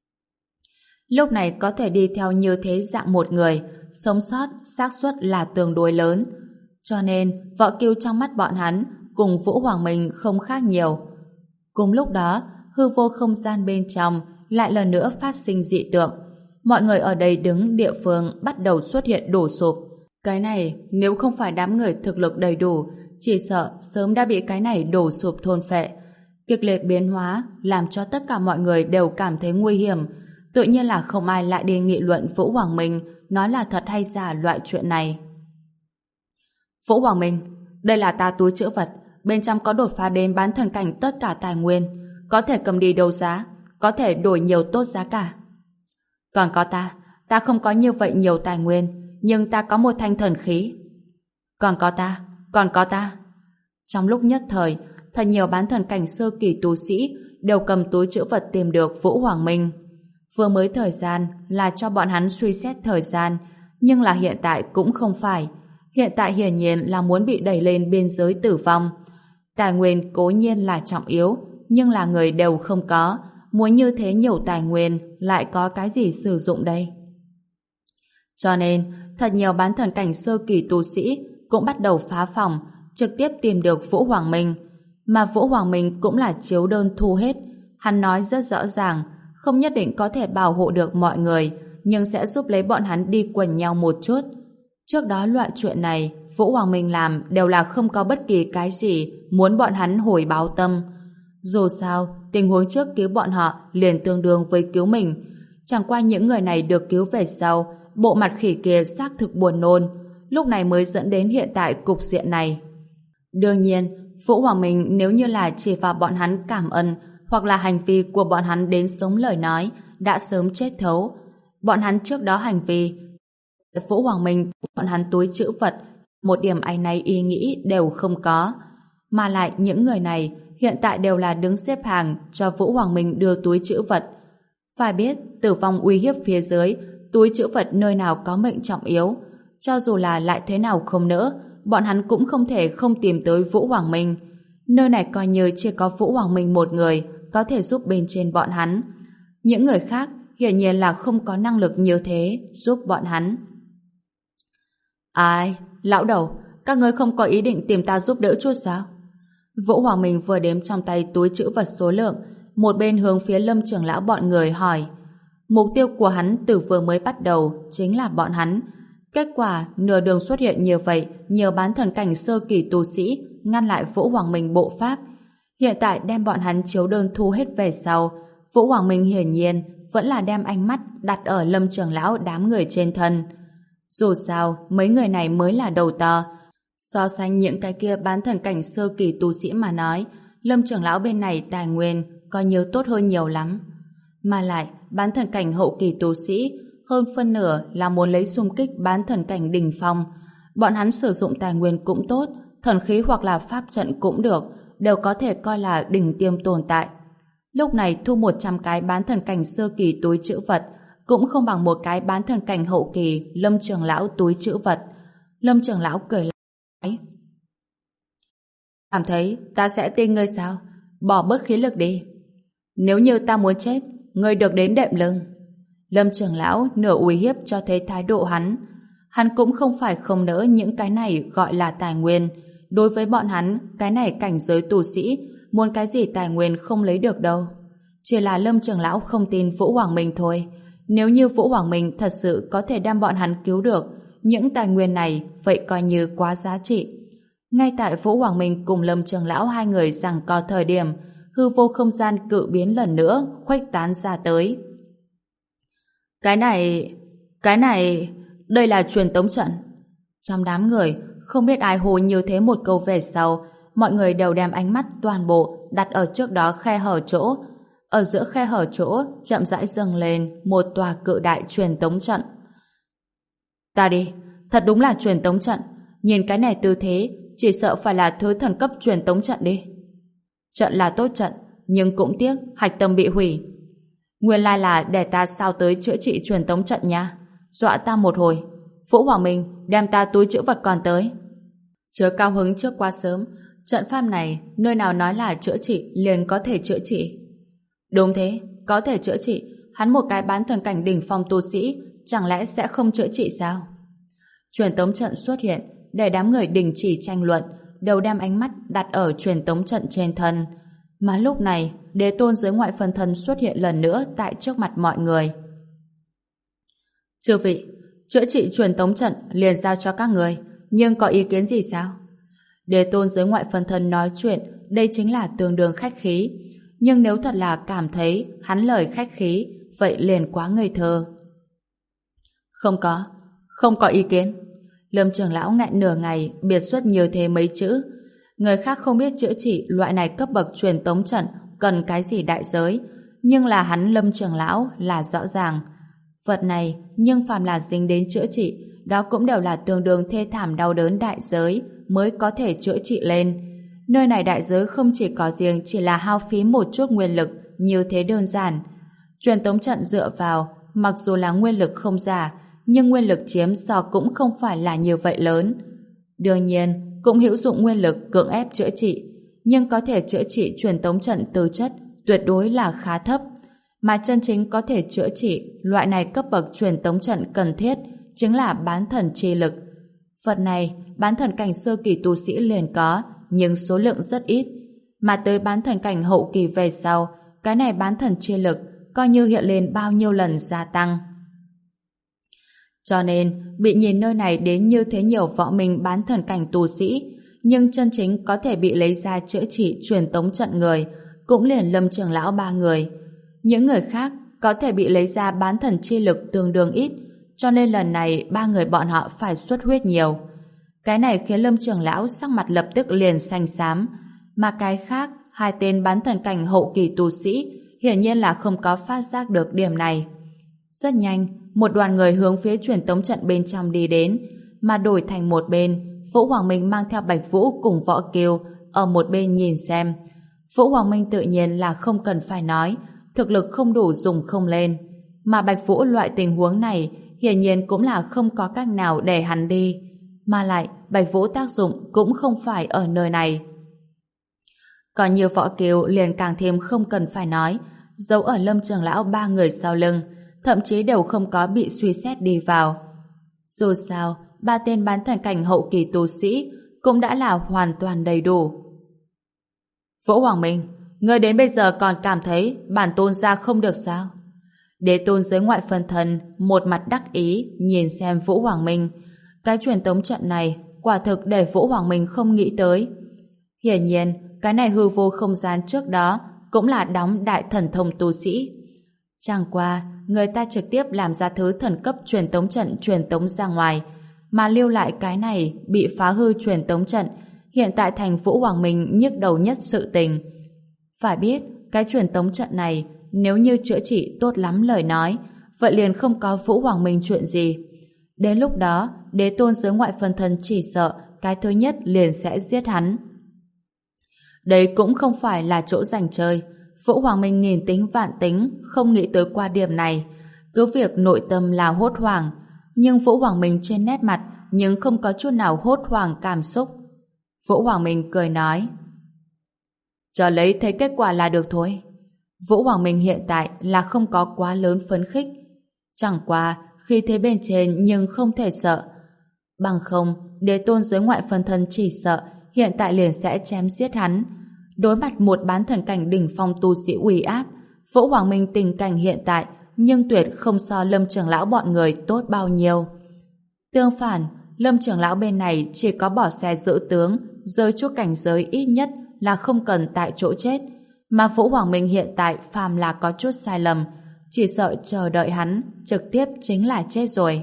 Lúc này có thể đi theo như thế dạng một người, sống sót xác suất là tương đối lớn. Cho nên, Võ Kiều trong mắt bọn hắn cùng Vũ Hoàng Minh không khác nhiều. Cùng lúc đó, hư vô không gian bên trong lại lần nữa phát sinh dị tượng. Mọi người ở đây đứng địa phương bắt đầu xuất hiện đổ sụp. Cái này, nếu không phải đám người thực lực đầy đủ, chỉ sợ sớm đã bị cái này đổ sụp thôn phệ. Kịch liệt biến hóa làm cho tất cả mọi người đều cảm thấy nguy hiểm. Tự nhiên là không ai lại đi nghị luận Vũ Hoàng Minh nói là thật hay giả loại chuyện này. Vũ Hoàng Minh, đây là ta túi trữ vật, bên trong có đột phá đến bán thần cảnh tất cả tài nguyên, có thể cầm đi đấu giá, có thể đổi nhiều tốt giá cả. Còn có ta, ta không có như vậy nhiều tài nguyên, nhưng ta có một thanh thần khí. Còn có ta, còn có ta. Trong lúc nhất thời, thật nhiều bán thần cảnh sơ kỳ tu sĩ đều cầm túi trữ vật tìm được Vũ Hoàng Minh. Vừa mới thời gian là cho bọn hắn suy xét thời gian, nhưng là hiện tại cũng không phải. Hiện tại hiển nhiên là muốn bị đẩy lên biên giới tử vong. Tài nguyên cố nhiên là trọng yếu, nhưng là người đều không có. Muốn như thế nhiều tài nguyên lại có cái gì sử dụng đây? Cho nên, thật nhiều bán thần cảnh sơ kỳ tu sĩ cũng bắt đầu phá phòng, trực tiếp tìm được Vũ Hoàng Minh. Mà Vũ Hoàng Minh cũng là chiếu đơn thu hết. Hắn nói rất rõ ràng, không nhất định có thể bảo hộ được mọi người, nhưng sẽ giúp lấy bọn hắn đi quần nhau một chút. Trước đó loại chuyện này, Vũ Hoàng Minh làm đều là không có bất kỳ cái gì muốn bọn hắn hồi báo tâm. Dù sao, tình huống trước cứu bọn họ liền tương đương với cứu mình. Chẳng qua những người này được cứu về sau, bộ mặt khỉ kia xác thực buồn nôn, lúc này mới dẫn đến hiện tại cục diện này. Đương nhiên, Vũ Hoàng Minh nếu như là chỉ vào bọn hắn cảm ơn hoặc là hành vi của bọn hắn đến sống lời nói, đã sớm chết thấu. Bọn hắn trước đó hành vi, Vũ Hoàng Minh bọn hắn túi trữ vật, một điểm áy náy ý nghĩ đều không có. Mà lại những người này hiện tại đều là đứng xếp hàng cho Vũ Hoàng Minh đưa túi trữ vật. Phải biết, tử vong uy hiếp phía dưới, túi trữ vật nơi nào có mệnh trọng yếu. Cho dù là lại thế nào không nỡ, bọn hắn cũng không thể không tìm tới Vũ Hoàng Minh. Nơi này coi như chỉ có Vũ Hoàng Minh một người có thể giúp bên trên bọn hắn. Những người khác hiển nhiên là không có năng lực như thế giúp bọn hắn. Ai? Lão đầu, các ngươi không có ý định tìm ta giúp đỡ chút sao? Vũ Hoàng Minh vừa đếm trong tay túi trữ vật số lượng, một bên hướng phía Lâm trưởng lão bọn người hỏi. Mục tiêu của hắn từ vừa mới bắt đầu chính là bọn hắn. Kết quả nửa đường xuất hiện như vậy nhiều bán thần cảnh sơ kỳ tu sĩ ngăn lại Vũ Hoàng Minh bộ pháp. Hiện tại đem bọn hắn chiếu đơn thu hết về sau, Vũ Hoàng Minh hiển nhiên vẫn là đem ánh mắt đặt ở Lâm trưởng lão đám người trên thân. Dù sao, mấy người này mới là đầu to. So sánh những cái kia bán thần cảnh sơ kỳ tu sĩ mà nói, Lâm trưởng lão bên này tài nguyên coi như tốt hơn nhiều lắm. Mà lại, bán thần cảnh hậu kỳ tu sĩ hơn phân nửa là muốn lấy xung kích bán thần cảnh đỉnh phong. Bọn hắn sử dụng tài nguyên cũng tốt, thần khí hoặc là pháp trận cũng được, đều có thể coi là đỉnh tiêm tồn tại. Lúc này thu một trăm cái bán thần cảnh sơ kỳ túi trữ vật cũng không bằng một cái bán thần cảnh hậu kỳ Lâm trưởng lão túi trữ vật. Lâm trưởng lão cười lại. Cảm thấy ta sẽ tin ngươi sao? Bỏ bớt khí lực đi. Nếu như ta muốn chết, ngươi được đến đệm lưng. Lâm trưởng lão nửa uy hiếp cho thấy thái độ hắn. Hắn cũng không phải không nỡ những cái này gọi là tài nguyên. Đối với bọn hắn, cái này cảnh giới tu sĩ, muốn cái gì tài nguyên không lấy được đâu. Chỉ là Lâm trưởng lão không tin Vũ Hoàng Minh thôi. Nếu như Vũ Hoàng Minh thật sự có thể đem bọn hắn cứu được, những tài nguyên này vậy coi như quá giá trị. Ngay tại Vũ Hoàng Minh cùng Lâm trưởng lão hai người giằng co thời điểm, hư vô không gian cự biến lần nữa khuếch tán ra tới. Cái này... cái này... đây là truyền tống trận. Trong đám người, không biết ai hô như thế một câu về sau, mọi người đều đem ánh mắt toàn bộ đặt ở trước đó khe hở chỗ. Ở giữa khe hở chỗ, chậm rãi dâng lên một tòa cự đại truyền tống trận. Ta đi, thật đúng là truyền tống trận. Nhìn cái này tư thế, chỉ sợ phải là thứ thần cấp truyền tống trận đi. Trận là tốt trận, nhưng cũng tiếc hạch tâm bị hủy. Nguyên lai là để ta sao tới chữa trị truyền tống trận nha. Dọa ta một hồi. Vũ Hoàng Minh đem ta túi chữ vật còn tới. Chứa cao hứng trước quá sớm. Trận pháp này nơi nào nói là chữa trị liền có thể chữa trị. Đúng thế, có thể chữa trị. Hắn một cái bán thần cảnh đỉnh phong tu sĩ, chẳng lẽ sẽ không chữa trị sao? Truyền tống trận xuất hiện để đám người đình chỉ tranh luận, đều đem ánh mắt đặt ở truyền tống trận trên thân. Mà lúc này, đế tôn dưới ngoại phân thân xuất hiện lần nữa tại trước mặt mọi người. Chư vị, chữa trị truyền tống trận liền giao cho các người, nhưng có ý kiến gì sao? Đế tôn dưới ngoại phân thân nói chuyện, đây chính là tương đương khách khí. Nhưng nếu thật là cảm thấy hắn lời khách khí, vậy liền quá ngây thơ. Không có, không có ý kiến. Lâm trưởng lão nghẹn nửa ngày biệt xuất như thế mấy chữ. Người khác không biết chữa trị loại này cấp bậc truyền tống trận cần cái gì đại giới, nhưng là hắn Lâm trưởng lão là rõ ràng. Vật này nhưng phàm là dính đến chữa trị, đó cũng đều là tương đương thê thảm đau đớn đại giới mới có thể chữa trị lên. Nơi này đại giới không chỉ có riêng chỉ là hao phí một chút nguyên lực như thế đơn giản. Truyền tống trận dựa vào, mặc dù là nguyên lực không giả, nhưng nguyên lực chiếm so cũng không phải là như vậy lớn. Đương nhiên, cũng hữu dụng nguyên lực cưỡng ép chữa trị, nhưng có thể chữa trị truyền tống trận tư chất tuyệt đối là khá thấp. Mà chân chính có thể chữa trị loại này cấp bậc truyền tống trận cần thiết chính là bán thần chi lực. Vật này, bán thần cảnh sơ kỳ tu sĩ liền có, nhưng số lượng rất ít. Mà tới bán thần cảnh hậu kỳ về sau, cái này bán thần chi lực coi như hiện lên bao nhiêu lần gia tăng. Cho nên, bị nhìn nơi này đến như thế nhiều võ minh bán thần cảnh tu sĩ, nhưng chân chính có thể bị lấy ra chữa trị truyền tống trận người, cũng liền Lâm trưởng lão ba người. Những người khác có thể bị lấy ra bán thần chi lực tương đương ít, cho nên lần này ba người bọn họ phải xuất huyết nhiều. Cái này khiến Lâm trưởng lão sắc mặt lập tức liền xanh xám, mà cái khác, hai tên bán thần cảnh hậu kỳ tu sĩ hiển nhiên là không có phát giác được điểm này. Rất nhanh, một đoàn người hướng phía truyền tống trận bên trong đi đến, mà đổi thành một bên, Vũ Hoàng Minh mang theo Bạch Vũ cùng Võ Kiều ở một bên nhìn xem. Vũ Hoàng Minh tự nhiên là không cần phải nói, thực lực không đủ dùng không lên, mà Bạch Vũ loại tình huống này hiển nhiên cũng là không có cách nào để hắn đi, mà lại Bạch Vũ tác dụng cũng không phải ở nơi này. Còn như Võ Kiều liền càng thêm không cần phải nói, giấu ở Lâm trưởng lão ba người sau lưng, thậm chí đều không có bị suy xét đi vào. Dù sao, ba tên bán thần cảnh hậu kỳ tu sĩ cũng đã là hoàn toàn đầy đủ. Vũ Hoàng Minh, ngươi đến bây giờ còn cảm thấy bản tôn ra không được sao? Đế tôn dưới ngoại phân thân một mặt đắc ý nhìn xem Vũ Hoàng Minh. Cái truyền tống trận này quả thực để Vũ Hoàng Minh không nghĩ tới. Hiển nhiên, cái này hư vô không gian trước đó cũng là đóng đại thần thông tu sĩ. Chẳng qua, người ta trực tiếp làm ra thứ thần cấp truyền tống trận truyền tống ra ngoài, mà lưu lại cái này bị phá hư truyền tống trận, hiện tại thành Vũ Hoàng Minh nhức đầu nhất sự tình. Phải biết, cái truyền tống trận này nếu như chữa trị tốt lắm lời nói, vậy liền không có Vũ Hoàng Minh chuyện gì. Đến lúc đó, đế tôn giới ngoại phân thân chỉ sợ cái thứ nhất liền sẽ giết hắn. Đây cũng không phải là chỗ dành chơi. Vũ Hoàng Minh nghìn tính vạn tính, không nghĩ tới qua điểm này. Cứ việc nội tâm là hốt hoảng, nhưng Vũ Hoàng Minh trên nét mặt nhưng không có chút nào hốt hoảng cảm xúc. Vũ Hoàng Minh cười nói, chờ lấy thấy kết quả là được thôi. Vũ Hoàng Minh hiện tại là không có quá lớn phấn khích. Chẳng qua khi thế bên trên nhưng không thể sợ. Bằng không, đế tôn giới ngoại phân thân chỉ sợ hiện tại liền sẽ chém giết hắn. Đối mặt một bán thần cảnh đỉnh phong tu sĩ uy áp, Vũ Hoàng Minh tình cảnh hiện tại nhưng tuyệt không so Lâm trưởng lão bọn người tốt bao nhiêu. Tương phản, Lâm trưởng lão bên này chỉ có bỏ xe giữ tướng, rơi chút cảnh giới ít nhất là không cần tại chỗ chết, mà Vũ Hoàng Minh hiện tại phàm là có chút sai lầm, chỉ sợ chờ đợi hắn trực tiếp chính là chết rồi.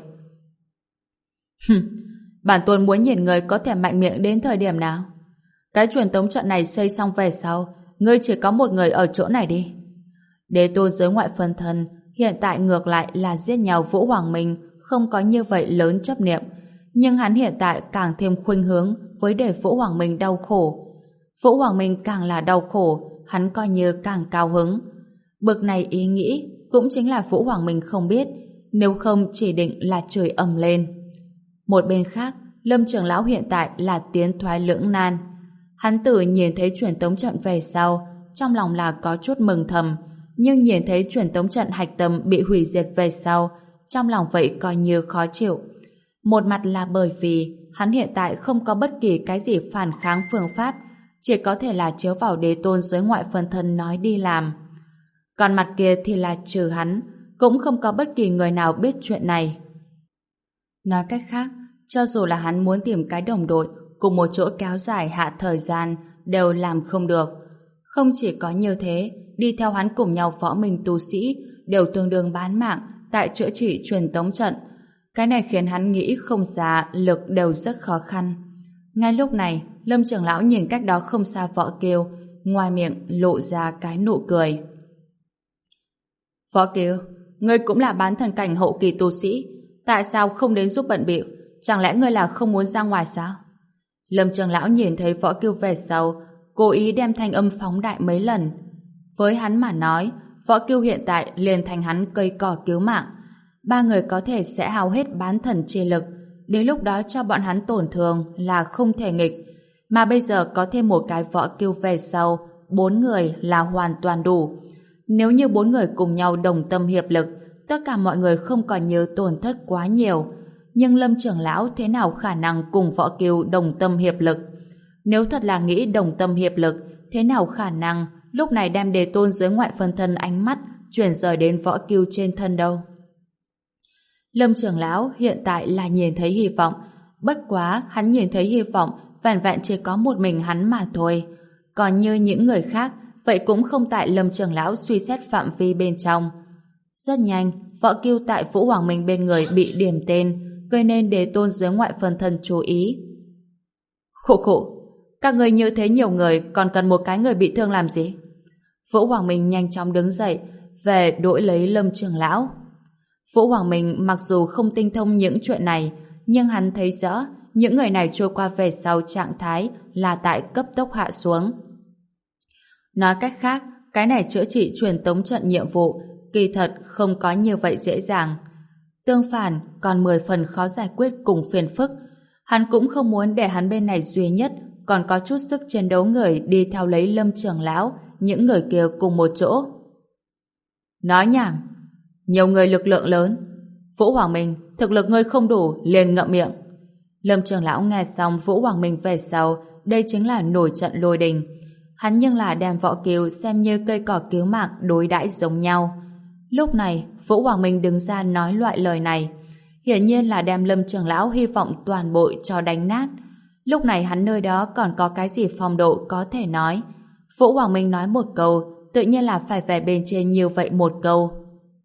Bản tôn muốn nhìn người có thể mạnh miệng đến thời điểm nào. Cái truyền tống trận này xây xong về sau, ngươi chỉ có một người ở chỗ này đi. Đế tôn giới ngoại phân thân hiện tại ngược lại là giết nhau Vũ Hoàng Minh không có như vậy lớn chấp niệm, nhưng hắn hiện tại càng thêm khuynh hướng với để Vũ Hoàng Minh đau khổ. Vũ Hoàng Minh càng là đau khổ, hắn coi như càng cao hứng. Bực này ý nghĩ cũng chính là Vũ Hoàng Minh không biết, nếu không chỉ định là chửi ầm lên. Một bên khác, Lâm trưởng lão hiện tại là tiến thoái lưỡng nan. Hắn tự nhìn thấy truyền tống trận về sau, trong lòng là có chút mừng thầm, nhưng nhìn thấy truyền tống trận hạch tâm bị hủy diệt về sau, trong lòng vậy coi như khó chịu. Một mặt là bởi vì hắn hiện tại không có bất kỳ cái gì phản kháng phương pháp, chỉ có thể là chiếu vào đế tôn giới ngoại phân thân nói đi làm. Còn mặt kia thì là trừ hắn, cũng không có bất kỳ người nào biết chuyện này. Nói cách khác, cho dù là hắn muốn tìm cái đồng đội cùng một chỗ kéo dài hạ thời gian đều làm không được. Không chỉ có như thế, đi theo hắn cùng nhau võ minh tu sĩ đều tương đương bán mạng tại chữa trị truyền tống trận. Cái này khiến hắn nghĩ không ra lực đều rất khó khăn. Ngay lúc này, Lâm trưởng lão nhìn cách đó không xa Võ Kiều, ngoài miệng lộ ra cái nụ cười. Võ Kiều, ngươi cũng là bán thần cảnh hậu kỳ tu sĩ, tại sao không đến giúp bận bịu? Chẳng lẽ ngươi là không muốn ra ngoài sao? Lâm trưởng lão nhìn thấy Võ Kiều về sau, cố ý đem thanh âm phóng đại mấy lần. Với hắn mà nói, Võ Kiều hiện tại liền thành hắn cây cỏ cứu mạng. Ba người có thể sẽ hao hết bán thần chi lực, đến lúc đó cho bọn hắn tổn thương là không thể nghịch. Mà bây giờ có thêm một cái Võ Kiều về sau, bốn người là hoàn toàn đủ. Nếu như bốn người cùng nhau đồng tâm hiệp lực, tất cả mọi người không còn nhớ tổn thất quá nhiều. Nhưng Lâm trưởng lão thế nào khả năng cùng Võ Kiều đồng tâm hiệp lực? Nếu thật là nghĩ đồng tâm hiệp lực, thế nào khả năng lúc này đem đề tôn giới ngoại phân thân ánh mắt chuyển rời đến Võ Kiều trên thân đâu? Lâm trưởng lão hiện tại là nhìn thấy hy vọng, bất quá hắn nhìn thấy hy vọng vẻn vẹn chỉ có một mình hắn mà thôi. Còn như những người khác, vậy cũng không tại Lâm trưởng lão suy xét phạm vi bên trong. Rất nhanh, Võ Kiều tại Vũ Hoàng Minh bên người bị điểm tên, gây nên đế tôn giới ngoại phân thân chú ý. Khổ khổ, các người như thế nhiều người còn cần một cái người bị thương làm gì? Vũ Hoàng Minh nhanh chóng đứng dậy, về đổi lấy Lâm trưởng lão. Vũ Hoàng Minh mặc dù không tinh thông những chuyện này, nhưng hắn thấy rõ những người này trôi qua về sau trạng thái là tại cấp tốc hạ xuống. Nói cách khác, cái này chữa trị truyền tống trận nhiệm vụ kỳ thật không có như vậy dễ dàng. Tương phản, còn mười phần khó giải quyết cùng phiền phức. Hắn cũng không muốn để hắn bên này duy nhất còn có chút sức chiến đấu người đi theo lấy Lâm trưởng lão, những người kia cùng một chỗ. Nói nhảm, nhiều người lực lượng lớn. Vũ Hoàng Minh, thực lực ngươi không đủ, liền ngậm miệng. Lâm trưởng lão nghe xong Vũ Hoàng Minh về sau, đây chính là nổi trận lôi đình. Hắn nhưng là đem Võ Kiều xem như cây cỏ cứu mạng đối đãi giống nhau. Lúc này, Vũ Hoàng Minh đứng ra nói loại lời này, hiển nhiên là đem Lâm trưởng lão hy vọng toàn bộ cho đánh nát. Lúc này hắn nơi đó còn có cái gì phong độ có thể nói. Vũ Hoàng Minh nói một câu, tự nhiên là phải về bên trên như vậy một câu.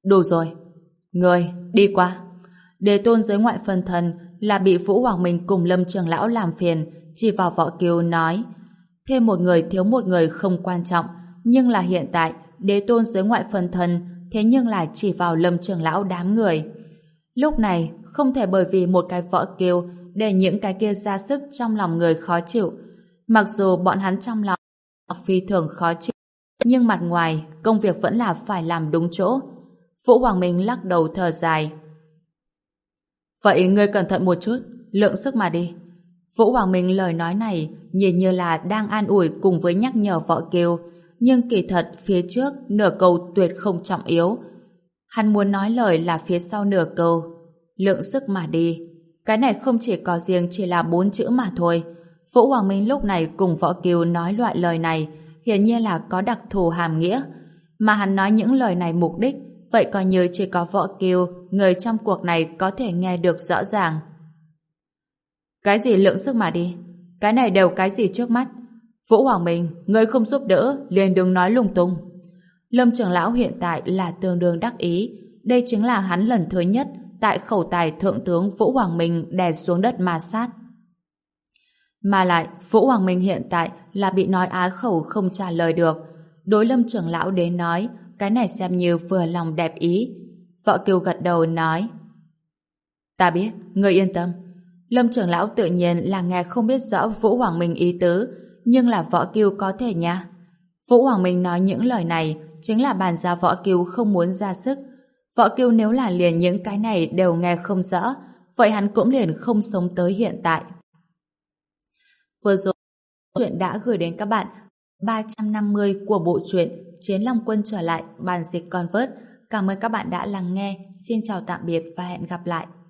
Đủ rồi. Người, đi qua. Đế tôn giới ngoại phân thần là bị Vũ Hoàng Minh cùng Lâm Trường Lão làm phiền, chỉ vào Võ Kiều nói: thêm một người thiếu một người không quan trọng, nhưng là hiện tại đế tôn giới ngoại phân thần, thế nhưng lại chỉ vào Lâm Trường Lão đám người. Lúc này không thể bởi vì một cái Võ Kiều để những cái kia ra sức trong lòng người khó chịu. Mặc dù bọn hắn trong lòng phi thường khó chịu, nhưng mặt ngoài công việc vẫn là phải làm đúng chỗ. Vũ Hoàng Minh lắc đầu thở dài. Vậy ngươi cẩn thận một chút, lượng sức mà đi. Vũ Hoàng Minh lời nói này nhìn như là đang an ủi cùng với nhắc nhở Võ Kiều, nhưng kỳ thật phía trước nửa câu tuyệt không trọng yếu. Hắn muốn nói lời là phía sau nửa câu. Lượng sức mà đi. Cái này không chỉ có riêng chỉ là bốn chữ mà thôi. Vũ Hoàng Minh lúc này cùng Võ Kiều nói loại lời này hiển nhiên là có đặc thù hàm nghĩa. Mà hắn nói những lời này mục đích, vậy coi như chỉ có Võ Kiều, người trong cuộc này có thể nghe được rõ ràng. Cái gì lượng sức mà đi? Cái này đều cái gì trước mắt? Vũ Hoàng Minh, ngươi không giúp đỡ, liền đừng nói lung tung. Lâm Trường Lão hiện tại là tương đương đắc ý. Đây chính là hắn lần thứ nhất tại khẩu tài thượng tướng Vũ Hoàng Minh đè xuống đất ma sát. Mà lại, Vũ Hoàng Minh hiện tại là bị nói á khẩu không trả lời được. Đối Lâm Trường Lão đến nói, cái này xem như vừa lòng đẹp ý. Võ Kiều gật đầu nói: ta biết, ngươi yên tâm. Lâm Trường Lão tự nhiên là nghe không biết rõ Vũ Hoàng Minh ý tứ, nhưng là Võ Kiều có thể nha. Vũ Hoàng Minh nói những lời này chính là bàn ra Võ Kiều không muốn ra sức. Võ Kiều nếu là liền những cái này đều nghe không rõ, vậy hắn cũng liền không sống tới hiện tại. Vừa rồi, chuyện đã gửi đến các bạn ba trăm năm mươi của bộ truyện Chiến Long Quân trở lại, bản dịch Convert. Cảm ơn các bạn đã lắng nghe. Xin chào tạm biệt và hẹn gặp lại.